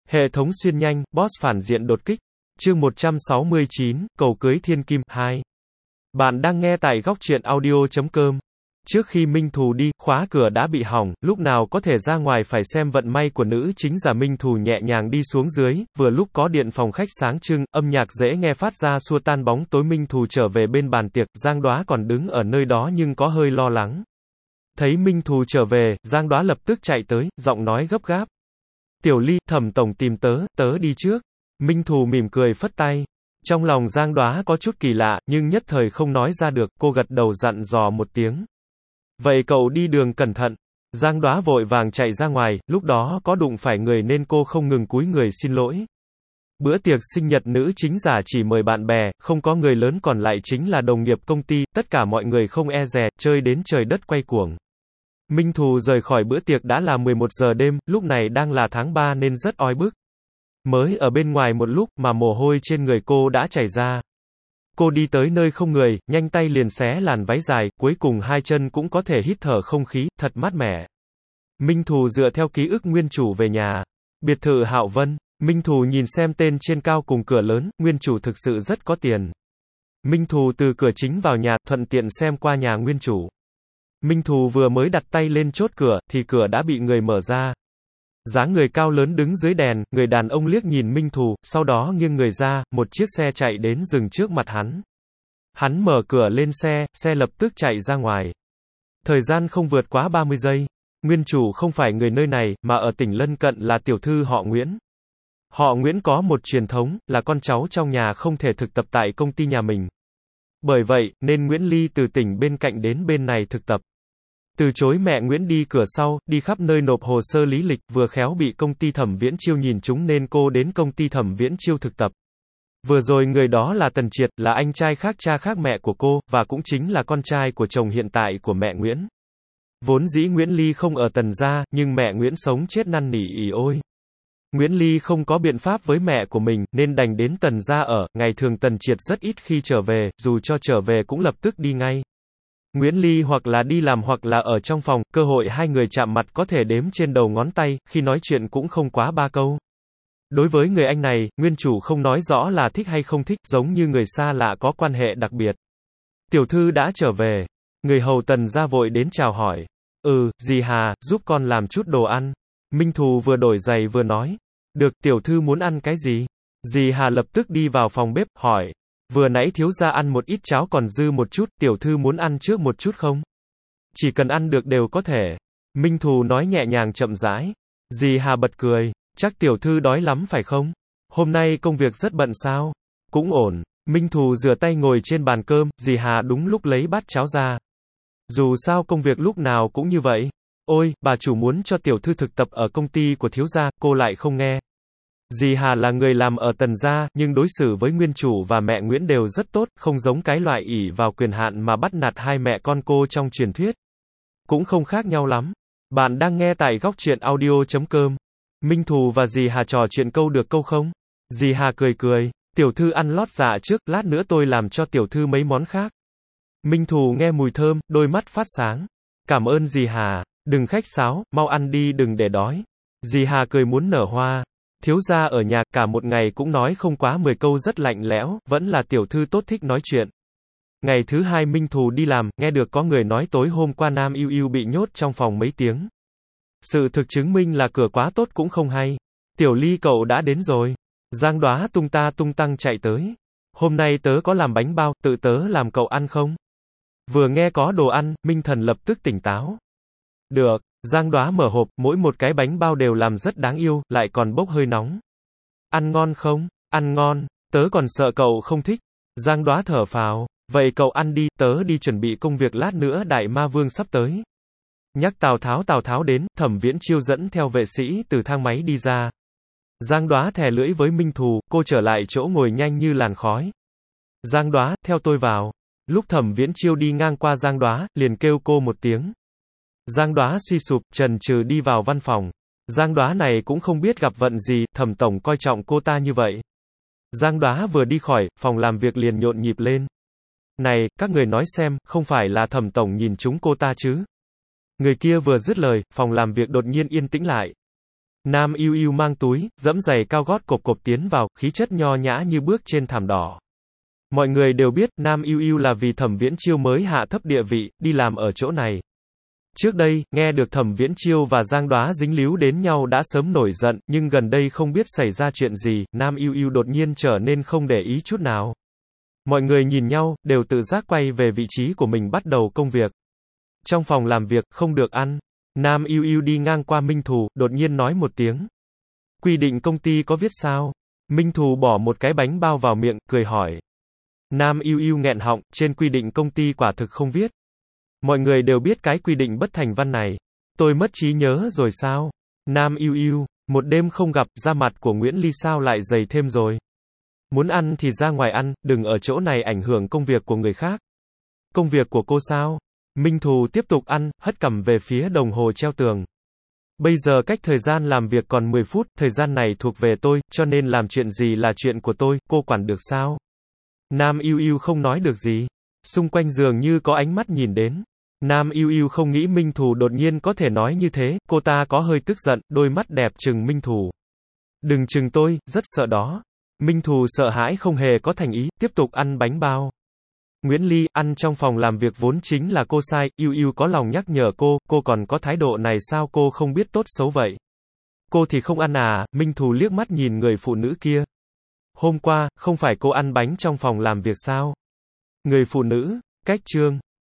Hệ thống xuyên nhanh, boss phản diện đột kích. Chương 169, cầu cưới thiên kim 2. Bạn đang nghe tại góc truyện audio.com. Trước khi Minh Thù đi, khóa cửa đã bị hỏng, lúc nào có thể ra ngoài phải xem vận may của nữ chính giả. Minh Thù nhẹ nhàng đi xuống dưới, vừa lúc có điện phòng khách sáng trưng, âm nhạc dễ nghe phát ra xua tan bóng tối. Minh Thù trở về bên bàn tiệc, Giang Đoá còn đứng ở nơi đó nhưng có hơi lo lắng. Thấy Minh Thù trở về, Giang Đoá lập tức chạy tới, giọng nói gấp gáp. Tiểu Ly, Thẩm tổng tìm tớ đi trước. Minh Thù mỉm cười phất tay. Trong lòng Giang Đoá có chút kỳ lạ, nhưng nhất thời không nói ra được, cô gật đầu dặn dò một tiếng. Vậy cậu đi đường cẩn thận. Giang Đoá vội vàng chạy ra ngoài, lúc đó có đụng phải người nên cô không ngừng cúi người xin lỗi. Bữa tiệc sinh nhật nữ chính giả chỉ mời bạn bè, không có người lớn, còn lại chính là đồng nghiệp công ty, tất cả mọi người không e dè, chơi đến trời đất quay cuồng. Minh Thù rời khỏi bữa tiệc đã là 11 giờ đêm, lúc này đang là tháng 3 nên rất oi bức. Mới ở bên ngoài một lúc mà mồ hôi trên người cô đã chảy ra. Cô đi tới nơi không người, nhanh tay liền xé làn váy dài, cuối cùng hai chân cũng có thể hít thở không khí, thật mát mẻ. Minh Thù dựa theo ký ức nguyên chủ về nhà. Biệt thự Hạo Vân. Minh Thù nhìn xem tên trên cao cùng cửa lớn, nguyên chủ thực sự rất có tiền. Minh Thù từ cửa chính vào nhà, thuận tiện xem qua nhà nguyên chủ. Minh Thù vừa mới đặt tay lên chốt cửa, thì cửa đã bị người mở ra. Dáng người cao lớn đứng dưới đèn, người đàn ông liếc nhìn Minh Thù, sau đó nghiêng người ra, một chiếc xe chạy đến dừng trước mặt hắn. Hắn mở cửa lên xe, xe lập tức chạy ra ngoài. Thời gian không vượt quá 30 giây. Nguyên chủ không phải người nơi này, mà ở tỉnh lân cận là tiểu thư họ Nguyễn. Họ Nguyễn có một truyền thống, là con cháu trong nhà không thể thực tập tại công ty nhà mình. Bởi vậy, nên Nguyễn Ly từ tỉnh bên cạnh đến bên này thực tập. Từ chối mẹ Nguyễn đi cửa sau, đi khắp nơi nộp hồ sơ lý lịch, vừa khéo bị công ty Thẩm Viễn Chiêu nhìn trúng nên cô đến công ty Thẩm Viễn Chiêu thực tập. Vừa rồi người đó là Tần Triệt, là anh trai khác cha khác mẹ của cô, và cũng chính là con trai của chồng hiện tại của mẹ Nguyễn. Vốn dĩ Nguyễn Ly không ở Tần gia, nhưng mẹ Nguyễn sống chết năn nỉ ỉ ôi. Nguyễn Ly không có biện pháp với mẹ của mình, nên đành đến Tần gia ở, ngày thường Tần Triệt rất ít khi trở về, dù cho trở về cũng lập tức đi ngay. Nguyễn Ly hoặc là đi làm hoặc là ở trong phòng, cơ hội hai người chạm mặt có thể đếm trên đầu ngón tay, khi nói chuyện cũng không quá 3 câu. Đối với người anh này, nguyên chủ không nói rõ là thích hay không thích, giống như người xa lạ có quan hệ đặc biệt. Tiểu thư đã trở về. Người hầu Tần gia vội đến chào hỏi. Dì Hà, giúp con làm chút đồ ăn. Minh Thù vừa đổi giày vừa nói. Được, tiểu thư muốn ăn cái gì? Dì Hà lập tức đi vào phòng bếp, hỏi. Vừa nãy thiếu gia ăn một ít cháo còn dư một chút, tiểu thư muốn ăn trước một chút không? Chỉ cần ăn được đều có thể. Minh Thù nói nhẹ nhàng chậm rãi. Dì Hà bật cười. Chắc tiểu thư đói lắm phải không? Hôm nay công việc rất bận sao? Cũng ổn. Minh Thù rửa tay ngồi trên bàn cơm, dì Hà đúng lúc lấy bát cháo ra. Dù sao công việc lúc nào cũng như vậy. Ôi, bà chủ muốn cho tiểu thư thực tập ở công ty của thiếu gia, cô lại không nghe. Dì Hà là người làm ở Tần gia, nhưng đối xử với nguyên chủ và mẹ Nguyễn đều rất tốt, không giống cái loại ỷ vào quyền hạn mà bắt nạt hai mẹ con cô trong truyền thuyết. Cũng không khác nhau lắm. Bạn đang nghe tại góc truyện audio.com. Minh Thù và dì Hà trò chuyện câu được câu không? Dì Hà cười cười. Tiểu thư ăn lót dạ trước, lát nữa tôi làm cho tiểu thư mấy món khác. Minh Thù nghe mùi thơm, đôi mắt phát sáng. Cảm ơn dì Hà. Đừng khách sáo, mau ăn đi đừng để đói. Dì Hà cười muốn nở hoa. Thiếu gia ở nhà, cả một ngày cũng nói không quá 10 câu, rất lạnh lẽo, vẫn là tiểu thư tốt thích nói chuyện. Ngày thứ hai Minh Thù đi làm, nghe được có người nói tối hôm qua Nam Yêu Yêu bị nhốt trong phòng mấy tiếng. Sự thực chứng minh là cửa quá tốt cũng không hay. Tiểu Ly cậu đã đến rồi. Giang Đoá tung ta tung tăng chạy tới. Hôm nay tớ có làm bánh bao, tự tớ làm cậu ăn không? Vừa nghe có đồ ăn, Minh Thần lập tức tỉnh táo. Được. Giang Đoá mở hộp, mỗi một cái bánh bao đều làm rất đáng yêu, lại còn bốc hơi nóng. Ăn ngon không? Ăn ngon. Tớ còn sợ cậu không thích. Giang Đoá thở phào. Vậy cậu ăn đi, tớ đi chuẩn bị công việc lát nữa Đại Ma Vương sắp tới. Nhắc Tào Tháo đến, Thẩm Viễn Chiêu dẫn theo vệ sĩ từ thang máy đi ra. Giang Đoá thè lưỡi với Minh Thù, cô trở lại chỗ ngồi nhanh như làn khói. Giang Đoá, theo tôi vào. Lúc Thẩm Viễn Chiêu đi ngang qua Giang Đoá, liền kêu cô một tiếng. Giang Đoá suy sụp, chần chừ đi vào văn phòng. Giang Đoá này cũng không biết gặp vận gì, Thẩm tổng coi trọng cô ta như vậy. Giang Đoá vừa đi khỏi, phòng làm việc liền nhộn nhịp lên. Này, các người nói xem, không phải là Thẩm tổng nhìn chúng cô ta chứ? Người kia vừa dứt lời, phòng làm việc đột nhiên yên tĩnh lại. Nam Ưu Ưu mang túi, dẫm giày cao gót cộp cộp tiến vào, khí chất nho nhã như bước trên thảm đỏ. Mọi người đều biết, Nam Ưu Ưu là vì Thẩm Viễn Chiêu mới hạ thấp địa vị, đi làm ở chỗ này. Trước đây, nghe được Thẩm Viễn Chiêu và Giang Đoá dính líu đến nhau đã sớm nổi giận, nhưng gần đây không biết xảy ra chuyện gì, Nam Ưu Ưu đột nhiên trở nên không để ý chút nào. Mọi người nhìn nhau, đều tự giác quay về vị trí của mình bắt đầu công việc. Trong phòng làm việc, không được ăn. Nam Ưu Ưu đi ngang qua Minh Thù, đột nhiên nói một tiếng. Quy định công ty có viết sao? Minh Thù bỏ một cái bánh bao vào miệng, cười hỏi. Nam Ưu Ưu nghẹn họng, trên quy định công ty quả thực không viết. Mọi người đều biết cái quy định bất thành văn này. Tôi mất trí nhớ rồi sao? Nam Ưu Ưu, một đêm không gặp, da mặt của Nguyễn Ly sao lại dày thêm rồi? Muốn ăn thì ra ngoài ăn, đừng ở chỗ này ảnh hưởng công việc của người khác. Công việc của cô sao? Minh Thù tiếp tục ăn, hất cằm về phía đồng hồ treo tường. Bây giờ cách thời gian làm việc còn 10 phút, thời gian này thuộc về tôi, cho nên làm chuyện gì là chuyện của tôi, cô quản được sao? Nam Ưu Ưu không nói được gì. Xung quanh dường như có ánh mắt nhìn đến. Nam Ưu Ưu không nghĩ Minh Thù đột nhiên có thể nói như thế, cô ta có hơi tức giận, đôi mắt đẹp trừng Minh Thù. Đừng trừng tôi, rất sợ đó. Minh Thù sợ hãi không hề có thành ý, tiếp tục ăn bánh bao. Nguyễn Ly, ăn trong phòng làm việc vốn chính là cô sai, Ưu Ưu có lòng nhắc nhở cô còn có thái độ này sao cô không biết tốt xấu vậy? Cô thì không ăn à? Minh Thù liếc mắt nhìn người phụ nữ kia. Hôm qua, không phải cô ăn bánh trong phòng làm việc sao? Người phụ nữ, cách chương.